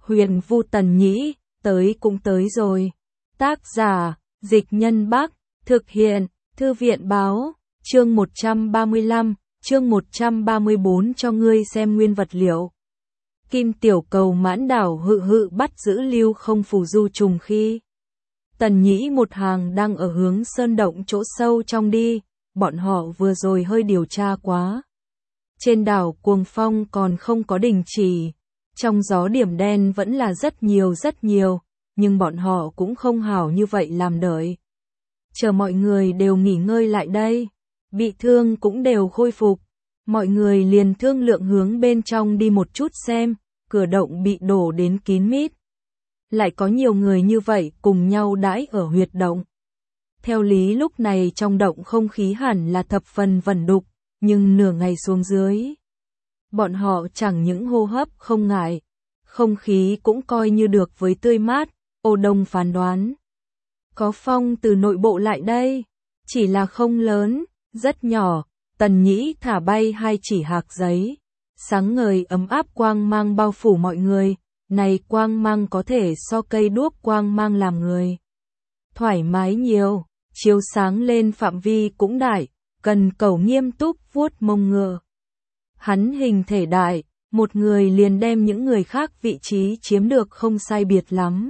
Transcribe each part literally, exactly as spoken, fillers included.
Huyền Vu Tần Nhĩ, tới cũng tới rồi. Tác giả, Dịch Nhân Bắc, thực hiện, Thư viện Báo, chương một trăm ba mươi lăm, chương một trăm ba mươi bốn cho ngươi xem nguyên vật liệu. Kim Tiểu Cầu mãn đảo hự hự bắt giữ Lưu Không phù du trùng khi Tần Nhĩ một hàng đang ở hướng sơn động chỗ sâu trong đi, bọn họ vừa rồi hơi điều tra quá. Trên đảo cuồng phong còn không có đình chỉ, trong gió điểm đen vẫn là rất nhiều rất nhiều, nhưng bọn họ cũng không hảo như vậy làm đợi. Chờ mọi người đều nghỉ ngơi lại đây, bị thương cũng đều khôi phục, mọi người liền thương lượng hướng bên trong đi một chút xem, cửa động bị đổ đến kín mít. Lại có nhiều người như vậy cùng nhau đãi ở huyệt động. Theo lý lúc này trong động không khí hẳn là thập phần vẩn đục, nhưng nửa ngày xuống dưới, bọn họ chẳng những hô hấp không ngại, không khí cũng coi như được với tươi mát. Ô Đông phán đoán, có phong từ nội bộ lại đây, chỉ là không lớn, rất nhỏ. Tần Nhĩ thả bay hai chỉ hạc giấy, sáng ngời ấm áp quang mang bao phủ mọi người, này quang mang có thể so cây đuốc quang mang làm người thoải mái nhiều, chiếu sáng lên phạm vi cũng đại. Cần Cầu nghiêm túc vuốt mông ngựa. Hắn hình thể đại, một người liền đem những người khác vị trí chiếm được không sai biệt lắm.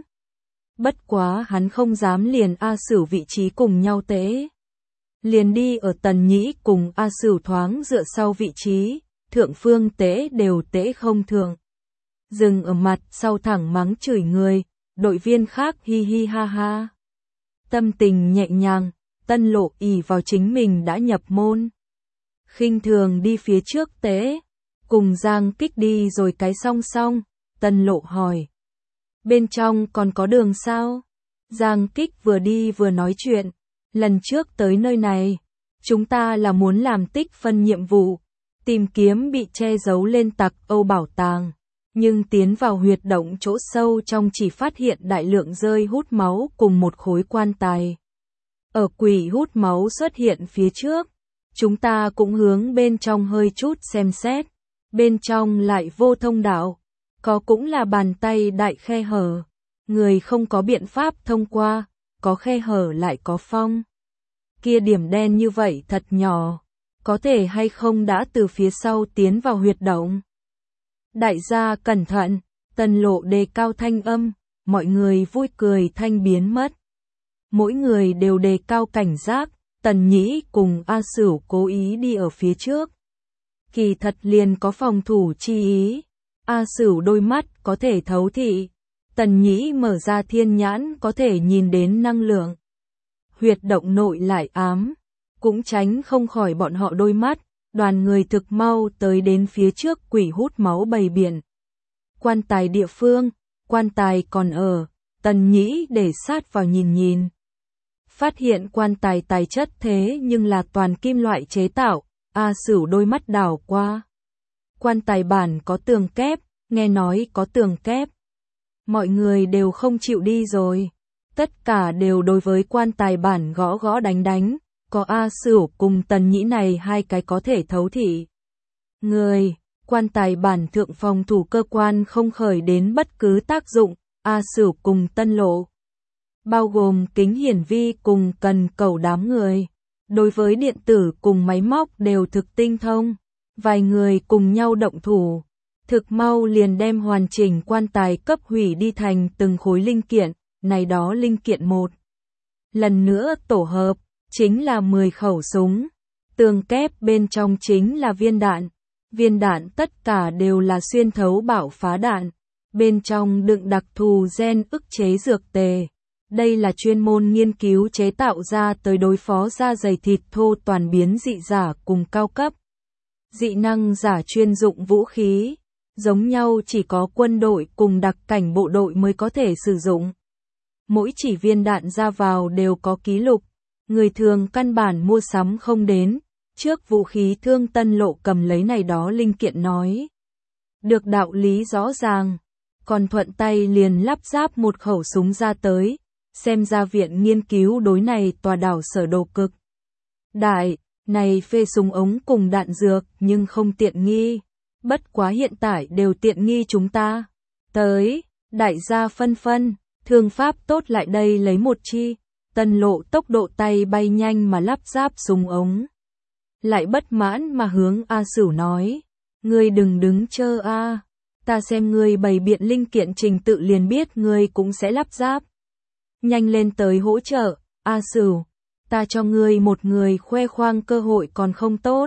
Bất quá hắn không dám liền A Sửu vị trí cùng nhau tế. Liền đi ở Tần Nhĩ cùng A Sửu thoáng dựa sau vị trí, thượng phương tế đều tế không thượng. Dừng ở mặt sau thẳng mắng chửi người, đội viên khác hi hi ha ha. Tâm tình nhẹ nhàng, Tân Lộ ỷ vào chính mình đã nhập môn. Khinh thường đi phía trước tế, cùng Giang Kích đi rồi cái song song. Tân Lộ hỏi, bên trong còn có đường sao? Giang Kích vừa đi vừa nói chuyện, lần trước tới nơi này, chúng ta là muốn làm tích phân nhiệm vụ, tìm kiếm bị che giấu lên Tặc Âu bảo tàng, nhưng tiến vào huyệt động chỗ sâu trong chỉ phát hiện đại lượng rơi hút máu cùng một khối quan tài. Ở quỷ hút máu xuất hiện phía trước, chúng ta cũng hướng bên trong hơi chút xem xét, bên trong lại vô thông đạo, có cũng là bàn tay đại khe hở, người không có biện pháp thông qua, có khe hở lại có phong. Kia điểm đen như vậy thật nhỏ, có thể hay không đã từ phía sau tiến vào huyệt động. Đại gia cẩn thận, Tân Lộ đề cao thanh âm, mọi người vui cười thanh biến mất. Mỗi người đều đề cao cảnh giác, Tần Nhĩ cùng A Sửu cố ý đi ở phía trước. Kỳ thật liền có phòng thủ chi ý, A Sửu đôi mắt có thể thấu thị, Tần Nhĩ mở ra thiên nhãn có thể nhìn đến năng lượng. Huyệt động nội lại ám, cũng tránh không khỏi bọn họ đôi mắt, đoàn người thực mau tới đến phía trước quỷ hút máu bầy biển. Quan tài địa phương, quan tài còn ở, Tần Nhĩ để sát vào nhìn nhìn. Phát hiện quan tài tài chất thế nhưng là toàn kim loại chế tạo, A Sửu đôi mắt đảo qua. Quan tài bản có tường kép, nghe nói có tường kép. Mọi người đều không chịu đi rồi. Tất cả đều đối với quan tài bản gõ gõ đánh đánh, có A Sửu cùng Tần Nhĩ này hai cái có thể thấu thị. Người, quan tài bản thượng phòng thủ cơ quan không khởi đến bất cứ tác dụng, A Sửu cùng Tân Lộ. Bao gồm Kính Hiển Vi cùng Cần Cầu đám người. Đối với điện tử cùng máy móc đều thực tinh thông. Vài người cùng nhau động thủ. Thực mau liền đem hoàn chỉnh quan tài cấp hủy đi thành từng khối linh kiện, này đó linh kiện một. Lần nữa tổ hợp, chính là mười khẩu súng. Tường kép bên trong chính là viên đạn. Viên đạn tất cả đều là xuyên thấu bạo phá đạn. Bên trong đựng đặc thù gen ức chế dược tề. Đây là chuyên môn nghiên cứu chế tạo ra tới đối phó da dày thịt thô toàn biến dị giả cùng cao cấp. Dị năng giả chuyên dụng vũ khí, giống nhau chỉ có quân đội cùng đặc cảnh bộ đội mới có thể sử dụng. Mỗi chỉ viên đạn ra vào đều có ký lục, người thường căn bản mua sắm không đến. Trước vũ khí thương Tân Lộ cầm lấy này đó linh kiện nói. Được đạo lý rõ ràng, còn thuận tay liền lắp ráp một khẩu súng ra tới. Xem ra viện nghiên cứu đối này tòa đảo sở đồ cực đại, này phê súng ống cùng đạn dược nhưng không tiện nghi. Bất quá hiện tại đều tiện nghi chúng ta. Tới, Đại gia phân phân, thương pháp tốt lại đây lấy một chi. Tân Lộ tốc độ tay bay nhanh mà lắp ráp súng ống. Lại bất mãn mà hướng A Sửu nói, ngươi đừng đứng chơ a, ta xem ngươi bày biện linh kiện trình tự liền biết ngươi cũng sẽ lắp ráp. Nhanh lên tới hỗ trợ, A Sửu, ta cho ngươi một người khoe khoang cơ hội còn không tốt.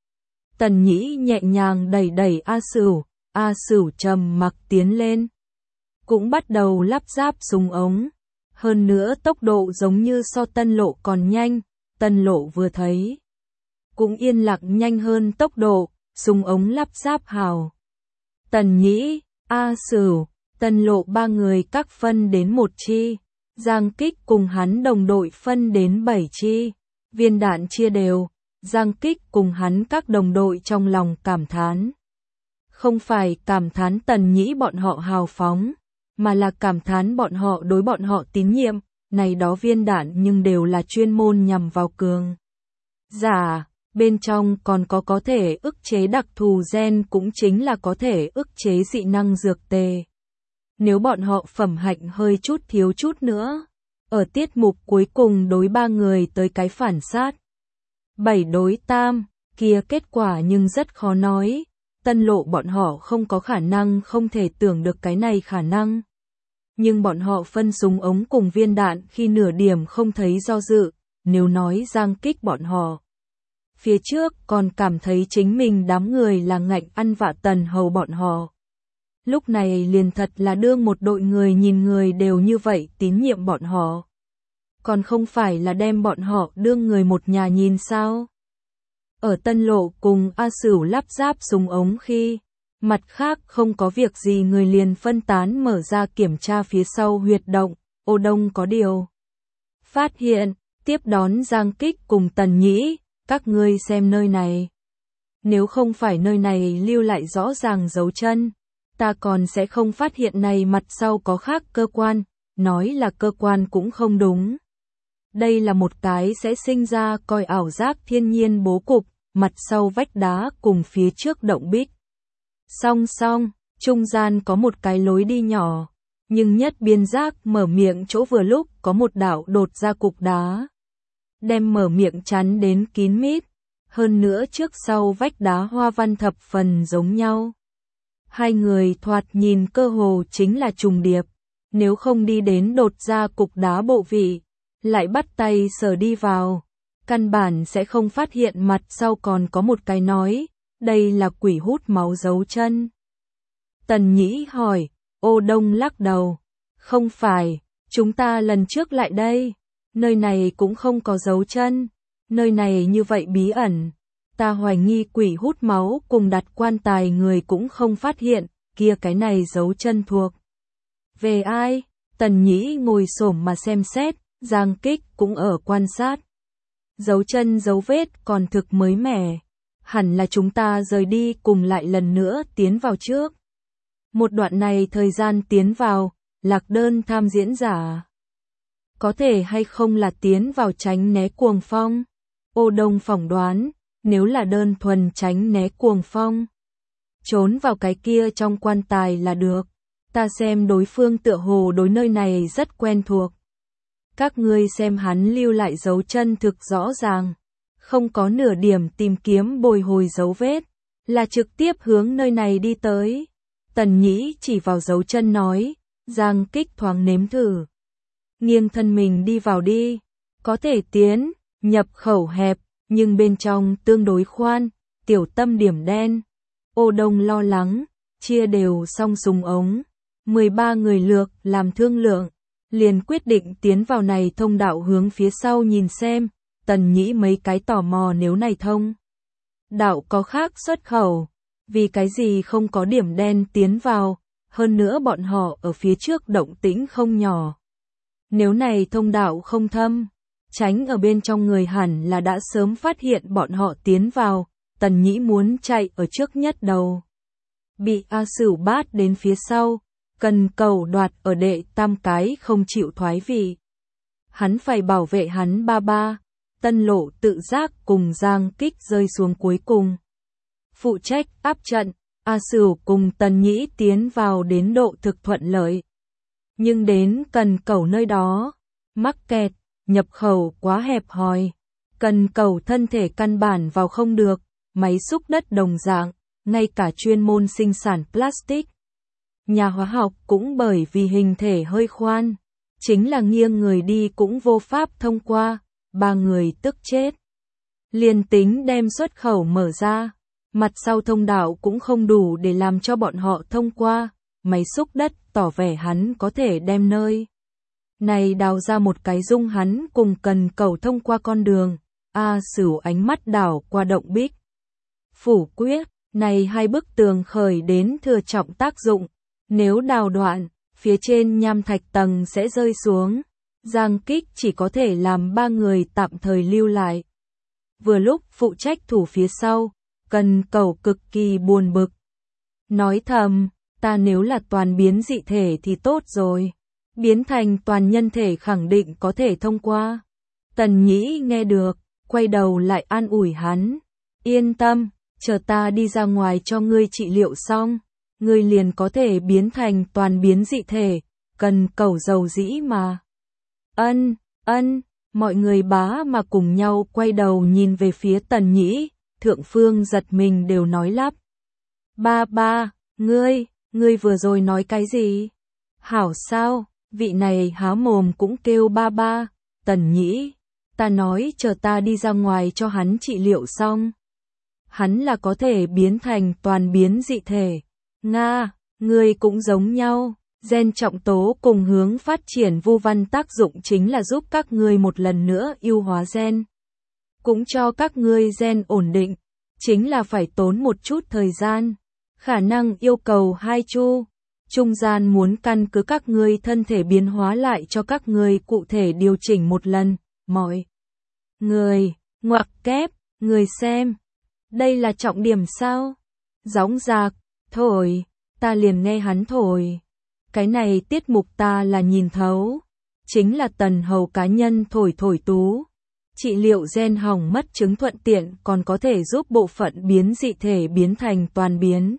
Tần Nhĩ nhẹ nhàng đẩy đẩy A Sửu, A Sửu trầm mặc tiến lên. Cũng bắt đầu lắp ráp súng ống. Hơn nữa tốc độ giống như so Tân Lộ còn nhanh, Tân Lộ vừa thấy. Cũng yên lặng nhanh hơn tốc độ, súng ống lắp ráp hào. Tần Nhĩ, A Sửu, Tân Lộ ba người các phân đến một chi. Giang Kích cùng hắn đồng đội phân đến bảy chi. Viên đạn chia đều, Giang Kích cùng hắn các đồng đội trong lòng cảm thán. Không phải cảm thán Tần Nhĩ bọn họ hào phóng, mà là cảm thán bọn họ đối bọn họ tín nhiệm, này đó viên đạn nhưng đều là chuyên môn nhằm vào cường giả, bên trong còn có có thể ức chế đặc thù gen cũng chính là có thể ức chế dị năng dược tề. Nếu bọn họ phẩm hạnh hơi chút thiếu chút nữa, ở tiết mục cuối cùng đối ba người tới cái phản sát. Bảy đối tam, kia kết quả nhưng rất khó nói, Tân Lộ bọn họ không có khả năng không thể tưởng được cái này khả năng. Nhưng bọn họ phân súng ống cùng viên đạn khi nửa điểm không thấy do dự, nếu nói Giang Kích bọn họ. Phía trước còn cảm thấy chính mình đám người là ngạnh ăn vạ Tần Hầu bọn họ. Lúc này liền thật là đương một đội người nhìn người đều như vậy tín nhiệm bọn họ. Còn không phải là đem bọn họ đương người một nhà nhìn sao? Ở Tân Lộ cùng A Sửu lắp ráp súng ống khi, mặt khác không có việc gì người liền phân tán mở ra kiểm tra phía sau huyệt động, Ô Đông có điều. Phát hiện, tiếp đón Giang Kích cùng Tần Nhĩ, các ngươi xem nơi này. Nếu không phải nơi này lưu lại rõ ràng dấu chân, ta còn sẽ không phát hiện này mặt sau có khác cơ quan, nói là cơ quan cũng không đúng. Đây là một cái sẽ sinh ra coi ảo giác thiên nhiên bố cục, mặt sau vách đá cùng phía trước động bích. Song song, trung gian có một cái lối đi nhỏ, nhưng nhất biên giác mở miệng chỗ vừa lúc có một đạo đột ra cục đá. Đem mở miệng chắn đến kín mít, hơn nữa trước sau vách đá hoa văn thập phần giống nhau. Hai người thoạt nhìn cơ hồ chính là trùng điệp, nếu không đi đến đột ra cục đá bộ vị, lại bắt tay sờ đi vào, căn bản sẽ không phát hiện mặt sau còn có một cái nói, đây là quỷ hút máu dấu chân. Tần Nhĩ hỏi, Ô Đông lắc đầu, không phải, chúng ta lần trước lại đây, nơi này cũng không có dấu chân, nơi này như vậy bí ẩn, ta hoài nghi quỷ hút máu cùng đặt quan tài người cũng không phát hiện, kia cái này dấu chân thuộc về ai? Tần Nhĩ ngồi xổm mà xem xét, Giang Kích cũng ở quan sát. Dấu chân dấu vết còn thực mới mẻ, hẳn là chúng ta rời đi cùng lại lần nữa tiến vào trước. Một đoạn này thời gian tiến vào, lạc đơn tham diễn giả. Có thể hay không là tiến vào tránh né cuồng phong? Ô Đông phỏng đoán, nếu là đơn thuần tránh né cuồng phong, trốn vào cái kia trong quan tài là được. Ta xem đối phương tựa hồ đối nơi này rất quen thuộc. Các ngươi xem hắn lưu lại dấu chân thực rõ ràng, không có nửa điểm tìm kiếm bồi hồi dấu vết, là trực tiếp hướng nơi này đi tới. Tần Nhĩ chỉ vào dấu chân nói, Giang Kích thoáng nếm thử. Nghiêng thân mình đi vào đi, có thể tiến, nhập khẩu hẹp, nhưng bên trong tương đối khoan, tiểu tâm điểm đen. Ô Đông lo lắng, chia đều xong súng ống, mười ba người lược làm thương lượng, liền quyết định tiến vào này thông đạo hướng phía sau nhìn xem. Tần Nhĩ mấy cái tò mò nếu này thông đạo có khác xuất khẩu, vì cái gì không có điểm đen tiến vào, hơn nữa bọn họ ở phía trước động tĩnh không nhỏ. Nếu này thông đạo không thâm, tránh ở bên trong người hẳn là đã sớm phát hiện bọn họ tiến vào. Tần Nhĩ muốn chạy ở trước nhất đầu, bị A Sửu bát đến phía sau, cần cầu đoạt ở đệ tam cái không chịu thoái vị. Hắn phải bảo vệ hắn ba ba. Tân Lộ tự giác cùng Giang Kích rơi xuống cuối cùng. Phụ trách áp trận, A Sửu cùng Tần Nhĩ tiến vào đến độ thực thuận lợi. Nhưng đến Cần Cẩu nơi đó, mắc kẹt, nhập khẩu quá hẹp hòi. Cần Cẩu thân thể căn bản vào không được, máy xúc đất đồng dạng, ngay cả chuyên môn sinh sản plastic. Nhà hóa học cũng bởi vì hình thể hơi khoan, chính là nghiêng người đi cũng vô pháp thông qua, ba người tức chết. Liền tính đem xuất khẩu mở ra, mặt sau thông đạo cũng không đủ để làm cho bọn họ thông qua, máy xúc đất tỏ vẻ hắn có thể đem nơi này đào ra một cái dung hắn cùng Cần Cẩu thông qua con đường. A Sửu ánh mắt đảo qua động bích. Phủ quyết, này hai bức tường khởi đến thừa trọng tác dụng, nếu đào đoạn, phía trên nham thạch tầng sẽ rơi xuống. Giang Kích chỉ có thể làm ba người tạm thời lưu lại. Vừa lúc phụ trách thủ phía sau, Cần Cẩu cực kỳ buồn bực. Nói thầm, ta nếu là toàn biến dị thể thì tốt rồi. Biến thành toàn nhân thể khẳng định có thể thông qua. Tần Nhĩ nghe được, quay đầu lại an ủi hắn. Yên tâm, chờ ta đi ra ngoài cho ngươi trị liệu xong, ngươi liền có thể biến thành toàn biến dị thể. Cần Cẩu dầu dĩ mà. Ân, ân, mọi người bá mà cùng nhau quay đầu nhìn về phía Tần Nhĩ, Thượng Phương giật mình đều nói lắp. Ba ba, ngươi, ngươi vừa rồi nói cái gì? Hảo sao, vị này há mồm cũng kêu ba ba. Tần Nhĩ, ta nói chờ ta đi ra ngoài cho hắn trị liệu xong. Hắn là có thể biến thành toàn biến dị thể. Nga, ngươi cũng giống nhau. Gen trọng tố cùng hướng phát triển vu văn tác dụng chính là giúp các ngươi một lần nữa ưu hóa gen. Cũng cho các ngươi gen ổn định, chính là phải tốn một chút thời gian. Khả năng yêu cầu hai chu. Trung gian muốn căn cứ các ngươi thân thể biến hóa lại cho các ngươi cụ thể điều chỉnh một lần. Mọi người, ngoặc kép, người xem. Đây là trọng điểm sao? Gióng giạc, thổi, ta liền nghe hắn thổi. Cái này tiết mục ta là nhìn thấu. Chính là Tần Hầu cá nhân thổi thổi tú. Trị liệu gen hỏng mất chứng thuận tiện còn có thể giúp bộ phận biến dị thể biến thành toàn biến.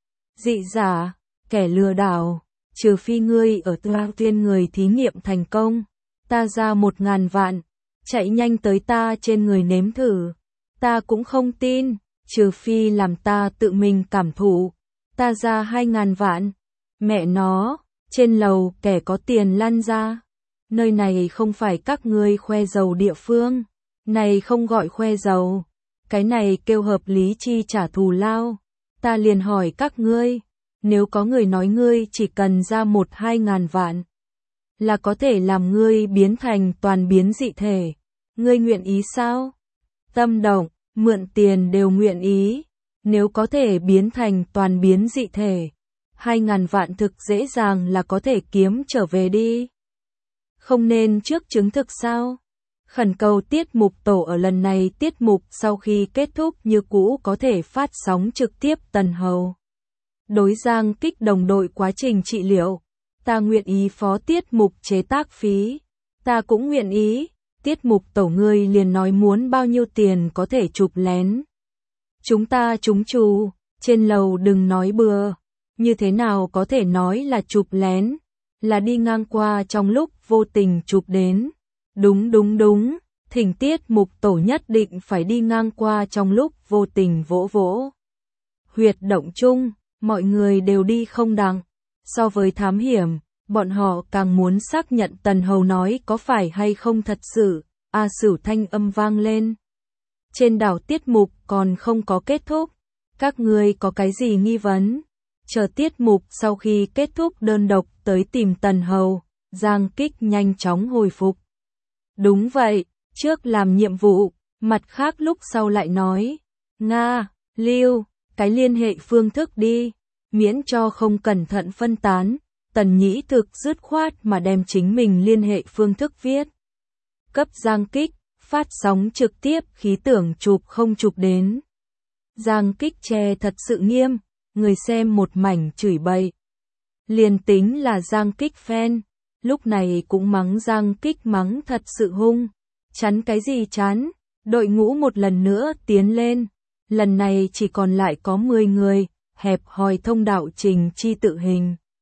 Dị giả, kẻ lừa đảo, trừ phi ngươi ở Tao Tiên người thí nghiệm thành công. Ta ra một ngàn vạn, chạy nhanh tới ta trên người nếm thử. Ta cũng không tin, trừ phi làm ta tự mình cảm thụ. Ta ra hai ngàn vạn. Mẹ nó, trên lầu kẻ có tiền lăn ra. Nơi này không phải các ngươi khoe giàu địa phương. Này không gọi khoe giàu. Cái này kêu hợp lý chi trả thù lao. Ta liền hỏi các ngươi. Nếu có người nói ngươi chỉ cần ra một hai ngàn vạn. Là có thể làm ngươi biến thành toàn biến dị thể. Ngươi nguyện ý sao? Tâm động, mượn tiền đều nguyện ý. Nếu có thể biến thành toàn biến dị thể. Hai ngàn vạn thực dễ dàng là có thể kiếm trở về đi. Không nên trước chứng thực sao? Khẩn cầu tiết mục tổ ở lần này tiết mục sau khi kết thúc như cũ có thể phát sóng trực tiếp Tần Hầu. Đối Giang Kích đồng đội quá trình trị liệu. Ta nguyện ý phó tiết mục chế tác phí. Ta cũng nguyện ý. Tiết mục tổ ngươi liền nói muốn bao nhiêu tiền có thể chụp lén. Chúng ta trúng chủ, trên lầu đừng nói bừa. Như thế nào có thể nói là chụp lén, là đi ngang qua trong lúc vô tình chụp đến. Đúng đúng đúng, thỉnh tiết mục tổ nhất định phải đi ngang qua trong lúc vô tình vỗ vỗ. Huyệt động chung, mọi người đều đi không đặng. So với thám hiểm, bọn họ càng muốn xác nhận Tần Hầu nói có phải hay không thật sự. A Sửu thanh âm vang lên. Trên đảo tiết mục còn không có kết thúc. Các ngươi có cái gì nghi vấn? Chờ tiết mục sau khi kết thúc đơn độc tới tìm Tần Hầu. Giang Kích nhanh chóng hồi phục. Đúng vậy, trước làm nhiệm vụ, mặt khác lúc sau lại nói. Nga, lưu, cái liên hệ phương thức đi, miễn cho không cẩn thận phân tán. Tần Nhĩ thực dứt khoát mà đem chính mình liên hệ phương thức viết. Cấp Giang Kích, phát sóng trực tiếp khí tưởng chụp không chụp đến. Giang Kích che thật sự nghiêm, người xem một mảnh chửi bậy. Liền tính là Giang Kích fan, lúc này cũng mắng Giang Kích mắng thật sự hung. Chắn cái gì chán, đội ngũ một lần nữa tiến lên. Lần này chỉ còn lại có mười người, hẹp hòi thông đạo trình chi tự hình.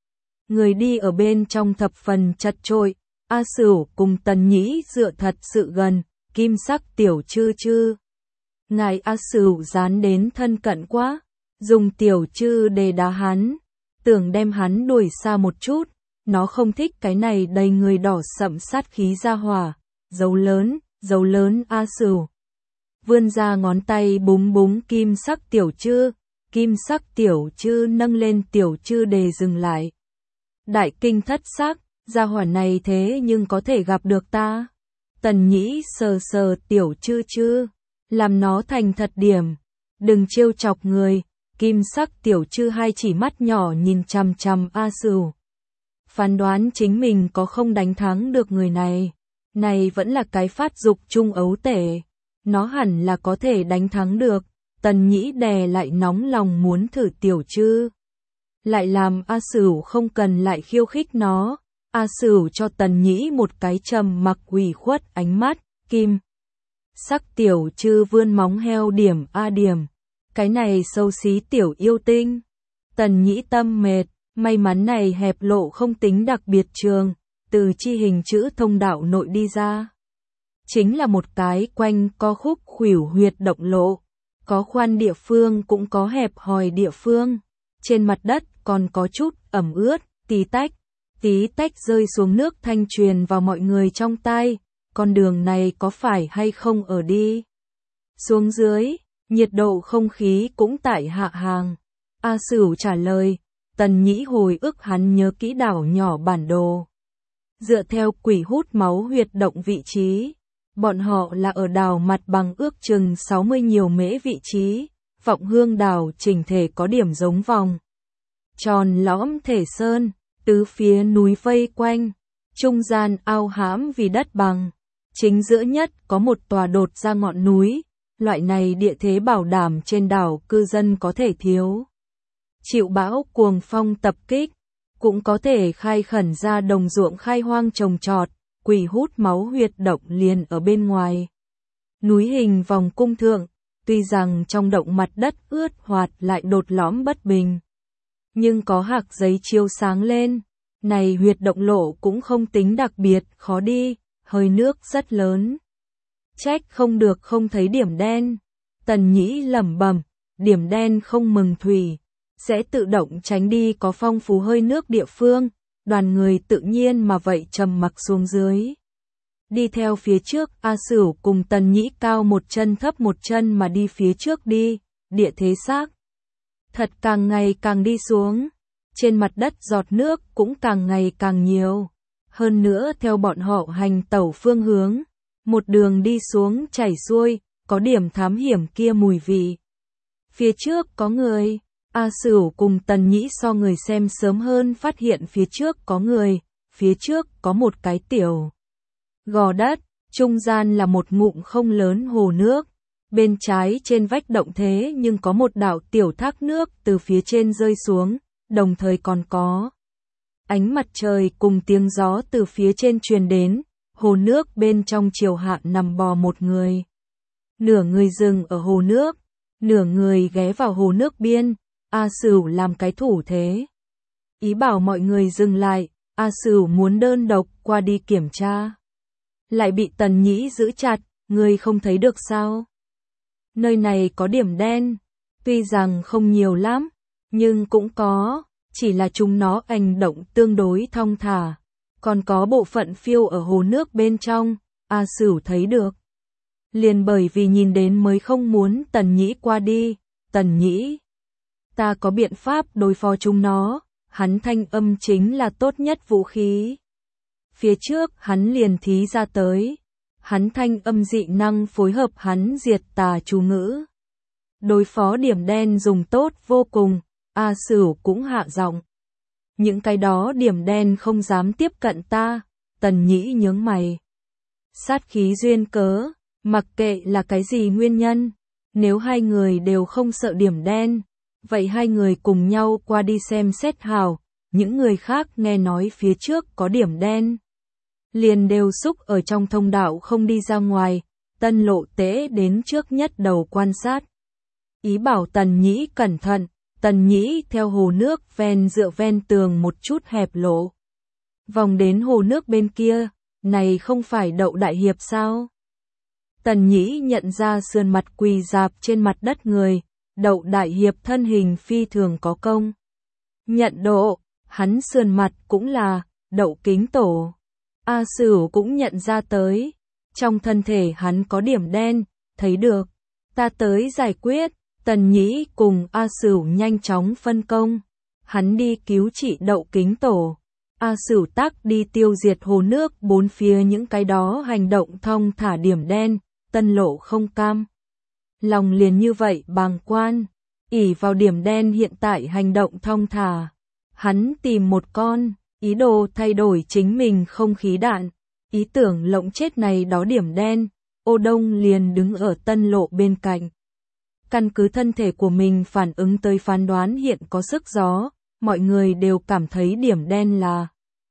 Người đi ở bên trong thập phần chật chội, A Sửu cùng Tần Nhĩ dựa thật sự gần, kim sắc tiểu chư chư. Ngài A Sửu dán đến thân cận quá, dùng tiểu chư để đá hắn, tưởng đem hắn đuổi xa một chút, nó không thích cái này đầy người đỏ sậm sát khí ra hỏa, dấu lớn, dấu lớn A Sửu. Vươn ra ngón tay búng búng kim sắc tiểu chư, kim sắc tiểu chư nâng lên tiểu chư để dừng lại. Đại kinh thất sắc, gia hỏa này thế nhưng có thể gặp được ta. Tần Nhĩ sờ sờ tiểu chư chư, làm nó thành thật điểm, đừng trêu chọc người. Kim sắc tiểu chư hai chỉ mắt nhỏ nhìn chằm chằm A Sửu. Phán đoán chính mình có không đánh thắng được người này. Này vẫn là cái phát dục trung ấu tể. Nó hẳn là có thể đánh thắng được. Tần Nhĩ đè lại nóng lòng muốn thử tiểu chư. Lại làm A Sửu không cần lại khiêu khích nó. A Sửu cho Tần Nhĩ một cái trầm mặc ủy khuất ánh mắt. Kim sắc tiểu chư vươn móng heo điểm A điểm. Cái này xấu xí tiểu yêu tinh. Tần Nhĩ tâm mệt, may mắn này hẹp lộ không tính đặc biệt trường, từ chi hình chữ thông đạo nội đi ra. Chính là một cái quanh co khúc khuỷu huyệt động lộ, có khoan địa phương cũng có hẹp hòi địa phương. Trên mặt đất còn có chút ẩm ướt, tí tách, tí tách rơi xuống nước thanh truyền vào mọi người trong tai. Con đường này có phải hay không ở đi? Xuống dưới. Nhiệt độ không khí cũng tại hạ hàng. A Sửu trả lời, Tần Nhĩ hồi ức hắn nhớ kỹ đảo nhỏ bản đồ. Dựa theo quỷ hút máu huyệt động vị trí, bọn họ là ở đảo mặt bằng ước chừng sáu mươi nhiều mễ vị trí, Vọng Hương đảo chỉnh thể có điểm giống vòng. Tròn lõm thể sơn, tứ phía núi vây quanh, trung gian ao hãm vì đất bằng. Chính giữa nhất có một tòa đột ra ngọn núi. Loại này địa thế bảo đảm trên đảo cư dân có thể thiếu chịu bão cuồng phong tập kích, cũng có thể khai khẩn ra đồng ruộng khai hoang trồng trọt, quỷ hút máu huyệt động liền ở bên ngoài. Núi hình vòng cung thượng, tuy rằng trong động mặt đất ướt hoạt lại đột lõm bất bình, nhưng có hạc giấy chiếu sáng lên, này huyệt động lộ cũng không tính đặc biệt khó đi, hơi nước rất lớn. Trách không được không thấy điểm đen. Tần Nhĩ lẩm bẩm, điểm đen không mừng thủy, sẽ tự động tránh đi có phong phú hơi nước địa phương. Đoàn người tự nhiên mà vậy trầm mặc xuống dưới. Đi theo phía trước, A Sửu cùng Tần Nhĩ cao một chân thấp một chân mà đi phía trước đi, địa thế xác thật càng ngày càng đi xuống. Trên mặt đất giọt nước cũng càng ngày càng nhiều. Hơn nữa theo bọn họ hành tẩu phương hướng, một đường đi xuống chảy xuôi, có điểm thám hiểm kia mùi vị. Phía trước có người, A Sửu cùng Tần Nhĩ so người xem sớm hơn phát hiện phía trước có người, phía trước có một cái tiểu gò đất, trung gian là một ngụm không lớn hồ nước, bên trái trên vách động thế nhưng có một đạo tiểu thác nước từ phía trên rơi xuống, đồng thời còn có ánh mặt trời cùng tiếng gió từ phía trên truyền đến. Hồ nước bên trong chiều hạ nằm bò một người. Nửa người dừng ở hồ nước, nửa người ghé vào hồ nước biên. A Sửu làm cái thủ thế, ý bảo mọi người dừng lại. A Sửu muốn đơn độc qua đi kiểm tra, lại bị Tần Nhĩ giữ chặt. Người không thấy được sao? Nơi này có điểm đen, tuy rằng không nhiều lắm, nhưng cũng có, chỉ là chúng nó hành động tương đối thong thả. Còn có bộ phận phiêu ở hồ nước bên trong, A Sửu thấy được. Liền bởi vì nhìn đến mới không muốn Tần Nhĩ qua đi. Tần Nhĩ, ta có biện pháp đối phó chúng nó, hắn thanh âm chính là tốt nhất vũ khí. Phía trước hắn liền thí ra tới, hắn thanh âm dị năng phối hợp hắn diệt tà chú ngữ. Đối phó điểm đen dùng tốt vô cùng, A Sửu cũng hạ giọng. Những cái đó điểm đen không dám tiếp cận ta. Tần Nhĩ nhướng mày. Sát khí duyên cớ, mặc kệ là cái gì nguyên nhân, nếu hai người đều không sợ điểm đen, vậy hai người cùng nhau qua đi xem xét hào. Những người khác nghe nói phía trước có điểm đen, liền đều xúc ở trong thông đạo không đi ra ngoài. Tân Lộ Tế đến trước nhất đầu quan sát, ý bảo Tần Nhĩ cẩn thận. Tần Nhĩ theo hồ nước ven dựa ven tường một chút hẹp lộ. Vòng đến hồ nước bên kia, này không phải Đậu đại hiệp sao? Tần Nhĩ nhận ra sườn mặt quỳ rạp trên mặt đất người, Đậu đại hiệp thân hình phi thường có công. Nhận độ, hắn sườn mặt cũng là Đậu Kính Tổ. A Sửu cũng nhận ra tới, trong thân thể hắn có điểm đen, thấy được, ta tới giải quyết. Tần Nhĩ cùng A Sửu nhanh chóng phân công, hắn đi cứu trị Đậu Kính Tổ, A Sửu tác đi tiêu diệt hồ nước bốn phía những cái đó hành động thong thả điểm đen. Tân Lộ không cam lòng liền như vậy bàng quan, ỷ vào điểm đen hiện tại hành động thong thả, hắn tìm một con, ý đồ thay đổi chính mình không khí đạn, ý tưởng lộng chết này đó điểm đen. Ô Đông liền đứng ở Tân Lộ bên cạnh, căn cứ thân thể của mình phản ứng tới phán đoán hiện có sức gió, mọi người đều cảm thấy điểm đen là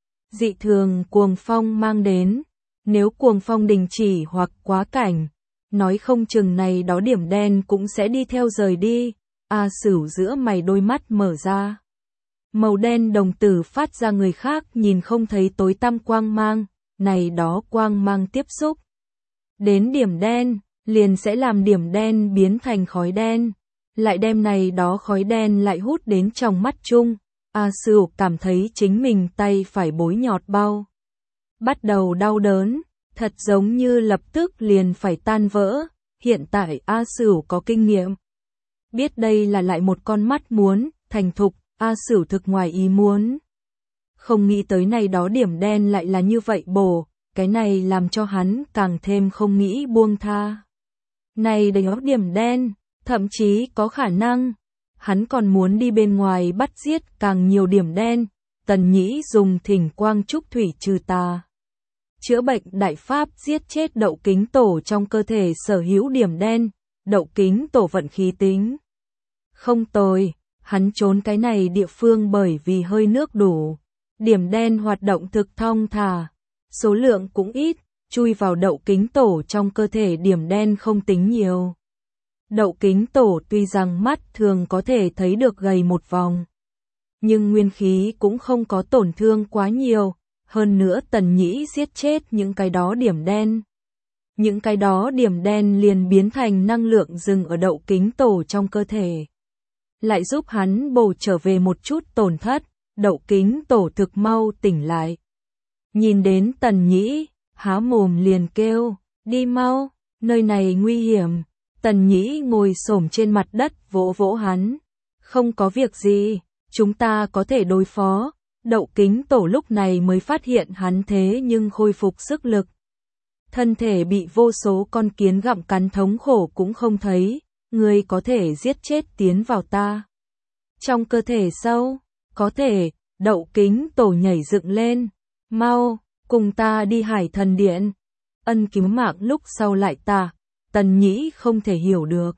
dị thường cuồng phong mang đến. Nếu cuồng phong đình chỉ hoặc quá cảnh, nói không chừng này đó điểm đen cũng sẽ đi theo rời đi. A Sửu giữa mày đôi mắt mở ra, màu đen đồng tử phát ra người khác nhìn không thấy tối tăm quang mang, này đó quang mang tiếp xúc đến điểm đen, liền sẽ làm điểm đen biến thành khói đen, lại đem này đó khói đen lại hút đến trong mắt chung. A Sửu cảm thấy chính mình tay phải bối nhọt bao, bắt đầu đau đớn, thật giống như lập tức liền phải tan vỡ. Hiện tại A Sửu có kinh nghiệm, biết đây là lại một con mắt muốn thành thục. A Sửu thực ngoài ý muốn, không nghĩ tới này đó điểm đen lại là như vậy bổ, cái này làm cho hắn càng thêm không nghĩ buông tha. Này đầy óc điểm đen, thậm chí có khả năng, hắn còn muốn đi bên ngoài bắt giết càng nhiều điểm đen. Tần Nhĩ dùng thỉnh quang trúc thủy trừ tà, chữa bệnh đại pháp giết chết Đậu Kính Tổ trong cơ thể sở hữu điểm đen. Đậu Kính Tổ vận khí tính không tồi, hắn trốn cái này địa phương bởi vì hơi nước đủ, điểm đen hoạt động thực thong thả, số lượng cũng ít, chui vào Đậu Kính Tổ trong cơ thể điểm đen không tính nhiều. Đậu Kính Tổ tuy rằng mắt thường có thể thấy được gầy một vòng, nhưng nguyên khí cũng không có tổn thương quá nhiều, hơn nữa Tần Nhĩ giết chết những cái đó điểm đen. Những cái đó điểm đen liền biến thành năng lượng dừng ở Đậu Kính Tổ trong cơ thể, lại giúp hắn bổ trở về một chút tổn thất. Đậu Kính Tổ thực mau tỉnh lại, nhìn đến Tần Nhĩ, há mồm liền kêu, đi mau, nơi này nguy hiểm. Tần Nhĩ ngồi xổm trên mặt đất vỗ vỗ hắn, không có việc gì, chúng ta có thể đối phó. Đậu Kính Tổ lúc này mới phát hiện hắn thế nhưng khôi phục sức lực, thân thể bị vô số con kiến gặm cắn thống khổ cũng không thấy. Ngươi có thể giết chết tiến vào ta trong cơ thể sâu? Có thể. Đậu Kính Tổ nhảy dựng lên, mau, cùng ta đi Hải Thần Điện. Ân cứu mạng lúc sau lại ta. Tần Nhĩ không thể hiểu được.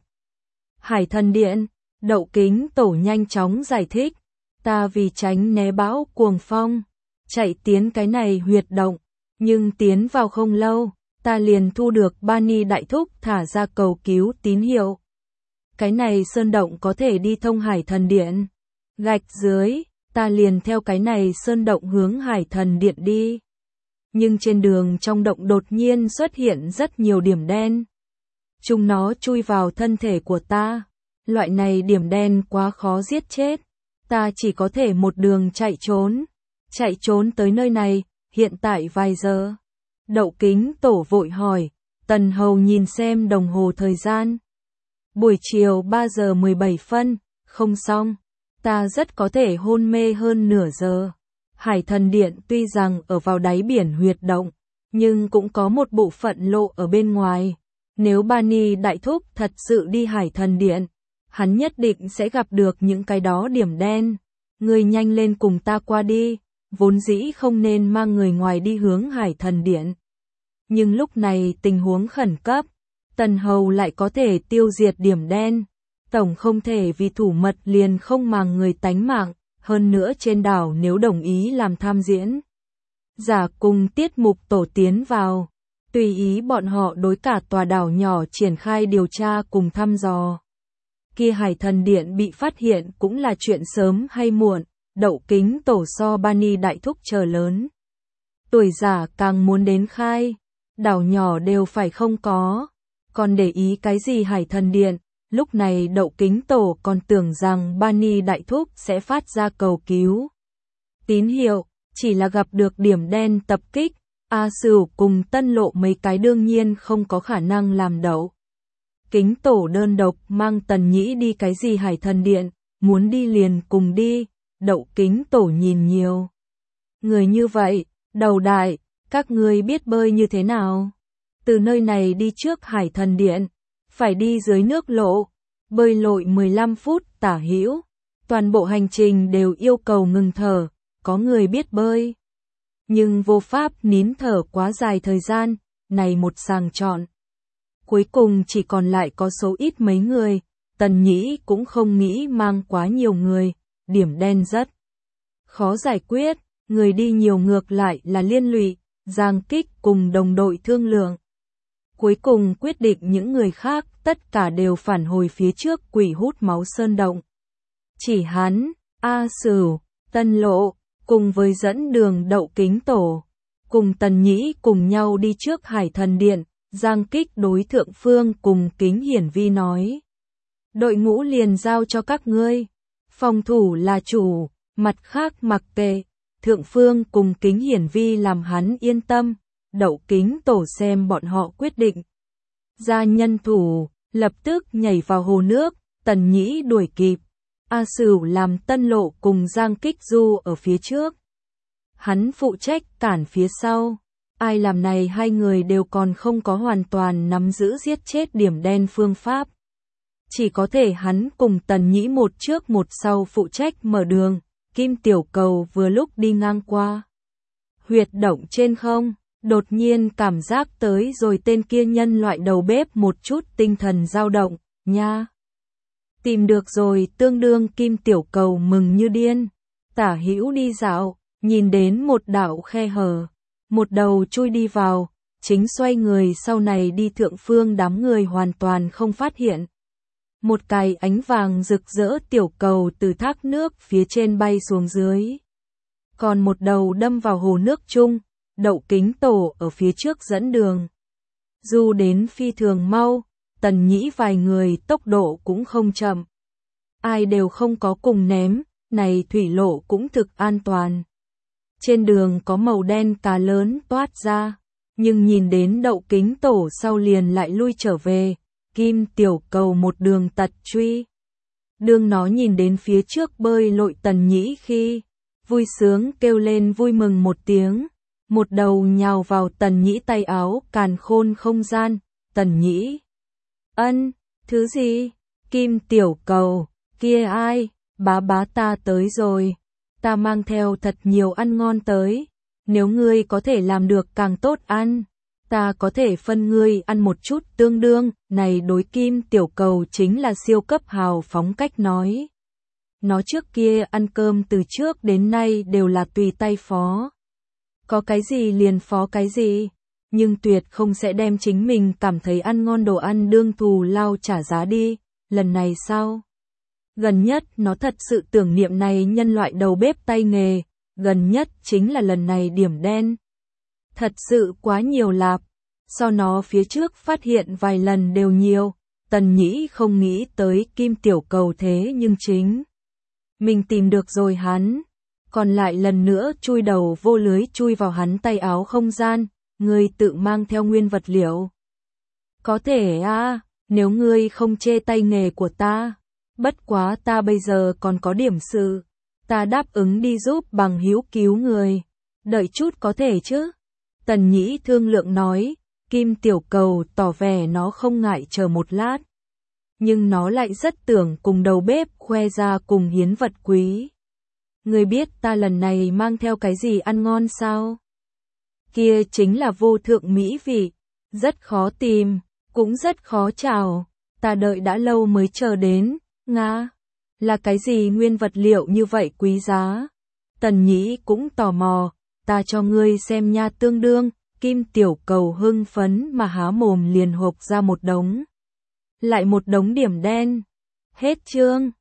Hải Thần Điện, Đậu Kính Tổ nhanh chóng giải thích, ta vì tránh né bão cuồng phong, chạy tiến cái này huyệt động, nhưng tiến vào không lâu, ta liền thu được Bani Đại Thúc thả ra cầu cứu tín hiệu. Cái này sơn động có thể đi thông Hải Thần Điện. Gạch dưới, ta liền theo cái này sơn động hướng Hải Thần Điện đi. Nhưng trên đường trong động đột nhiên xuất hiện rất nhiều điểm đen. Chúng nó chui vào thân thể của ta. Loại này điểm đen quá khó giết chết. Ta chỉ có thể một đường chạy trốn. Chạy trốn tới nơi này, hiện tại vài giờ. Đậu Kính Tổ vội hỏi. Tần Hầu nhìn xem đồng hồ thời gian. Buổi chiều ba giờ mười bảy phân, không xong. Ta rất có thể hôn mê hơn nửa giờ. Hải Thần Điện tuy rằng ở vào đáy biển huyệt động, nhưng cũng có một bộ phận lộ ở bên ngoài. Nếu Bani Đại Thúc thật sự đi Hải Thần Điện, hắn nhất định sẽ gặp được những cái đó điểm đen. Ngươi nhanh lên cùng ta qua đi, vốn dĩ không nên mang người ngoài đi hướng Hải Thần Điện. Nhưng lúc này tình huống khẩn cấp, Tần Hầu lại có thể tiêu diệt điểm đen. Tổng không thể vì thủ mật liền không màng người tánh mạng, hơn nữa trên đảo nếu đồng ý làm tham diễn. Giả cùng tiết mục tổ tiến vào, tùy ý bọn họ đối cả tòa đảo nhỏ triển khai điều tra cùng thăm dò. kia Hải Thần Điện bị phát hiện cũng là chuyện sớm hay muộn, Đậu Kính Tổ so Bani đại thúc chờ lớn. Tuổi già càng muốn đến khai, đảo nhỏ đều phải không có, còn để ý cái gì Hải Thần Điện, lúc này Đậu Kính Tổ còn tưởng rằng Bani đại thúc sẽ phát ra cầu cứu. Tín hiệu, chỉ là gặp được điểm đen tập kích, A Sửu cùng Tân Lộ mấy cái đương nhiên không có khả năng làm Đậu Kính Tổ đơn độc mang Tần Nhĩ đi cái gì Hải Thần Điện, muốn đi liền cùng đi, Đậu Kính Tổ nhìn nhiều người như vậy, đầu đại, các ngươi biết bơi như thế nào? Từ nơi này đi trước Hải Thần Điện, phải đi dưới nước lộ, bơi lội mười lăm phút tả hữu, toàn bộ hành trình đều yêu cầu ngừng thở, có người biết bơi. Nhưng vô pháp nín thở quá dài thời gian, này một sàng chọn. Cuối cùng chỉ còn lại có số ít mấy người, Tần Nhĩ cũng không nghĩ mang quá nhiều người, điểm đen rất khó giải quyết, người đi nhiều ngược lại là liên lụy, Giang Kích cùng đồng đội thương lượng. Cuối cùng quyết định những người khác tất cả đều phản hồi phía trước quỷ hút máu sơn động. Chỉ hắn, A Sửu, Tân Lộ, cùng với dẫn đường Đậu Kính Tổ, cùng Tần Nhĩ cùng nhau đi trước Hải Thần Điện, Giang Kích đối Thượng Phương cùng Kính Hiển Vi nói. Đội ngũ liền giao cho các ngươi, phòng thủ là chủ, mặt khác mặc kệ, Thượng Phương cùng Kính Hiển Vi làm hắn yên tâm, Đậu Kính Tổ xem bọn họ quyết định. Ra nhân thủ, lập tức nhảy vào hồ nước, Tần Nhĩ đuổi kịp. A Sửu làm Tân Lộ cùng Giang Kích du ở phía trước. Hắn phụ trách cản phía sau. Ai làm này hai người đều còn không có hoàn toàn nắm giữ giết chết điểm đen phương pháp. Chỉ có thể hắn cùng Tần Nhĩ một trước một sau phụ trách mở đường. Kim Tiểu Cầu vừa lúc đi ngang qua huyệt động trên không, đột nhiên cảm giác tới rồi tên kia nhân loại đầu bếp một chút tinh thần dao động, nha. Tìm được rồi, tương đương Kim Tiểu Cầu mừng như điên, tả hữu đi dạo, nhìn đến một đạo khe hở, một đầu chui đi vào, chính xoay người sau này đi Thượng Phương đám người hoàn toàn không phát hiện. Một cái ánh vàng rực rỡ tiểu cầu từ thác nước phía trên bay xuống dưới. Còn một đầu đâm vào hồ nước chung, Đậu Kính Tổ ở phía trước dẫn đường. Dù đến phi thường mau, Tần Nhĩ vài người tốc độ cũng không chậm. Ai đều không có cùng ném, này thủy lộ cũng thực an toàn. Trên đường có màu đen cá lớn toát ra, nhưng nhìn đến Đậu Kính Tổ sau liền lại lui trở về. Kim Tiểu Cầu một đường tật truy. Đương nó nhìn đến phía trước bơi lội Tần Nhĩ khi, vui sướng kêu lên vui mừng một tiếng, một đầu nhào vào Tần Nhĩ tay áo càn khôn không gian, Tần Nhĩ. Ân, thứ gì? Kim Tiểu Cầu, kia ai? Bá bá ta tới rồi, ta mang theo thật nhiều ăn ngon tới, nếu ngươi có thể làm được càng tốt ăn. Ta có thể phân ngươi ăn một chút tương đương, này đối Kim Tiểu Cầu chính là siêu cấp hào phóng cách nói. Nó trước kia ăn cơm từ trước đến nay đều là tùy tay phó. Có cái gì liền phó cái gì, nhưng tuyệt không sẽ đem chính mình cảm thấy ăn ngon đồ ăn đương thù lao trả giá đi, lần này sao? Gần nhất nó thật sự tưởng niệm này nhân loại đầu bếp tay nghề, gần nhất chính là lần này điểm đen. Thật sự quá nhiều lạp, so nó phía trước phát hiện vài lần đều nhiều, Tần Nhĩ không nghĩ tới Kim Tiểu Cầu thế nhưng chính. Mình tìm được rồi hắn, còn lại lần nữa chui đầu vô lưới chui vào hắn tay áo không gian, ngươi tự mang theo nguyên vật liệu. Có thể à, nếu ngươi không chê tay nghề của ta, bất quá ta bây giờ còn có điểm sự, ta đáp ứng đi giúp bằng hữu cứu người, đợi chút có thể chứ? Tần Nhĩ thương lượng nói, Kim Tiểu Cầu tỏ vẻ nó không ngại chờ một lát. Nhưng nó lại rất tưởng cùng đầu bếp khoe ra cùng hiến vật quý. Ngươi biết ta lần này mang theo cái gì ăn ngon sao? Kia chính là vô thượng mỹ vị, rất khó tìm, cũng rất khó chào, ta đợi đã lâu mới chờ đến, nga. Là cái gì nguyên vật liệu như vậy quý giá? Tần Nhĩ cũng tò mò, ta cho ngươi xem nha tương đương. Kim Tiểu Cầu hưng phấn mà há mồm liền hộp ra một đống. Lại một đống điểm đen. Hết chương.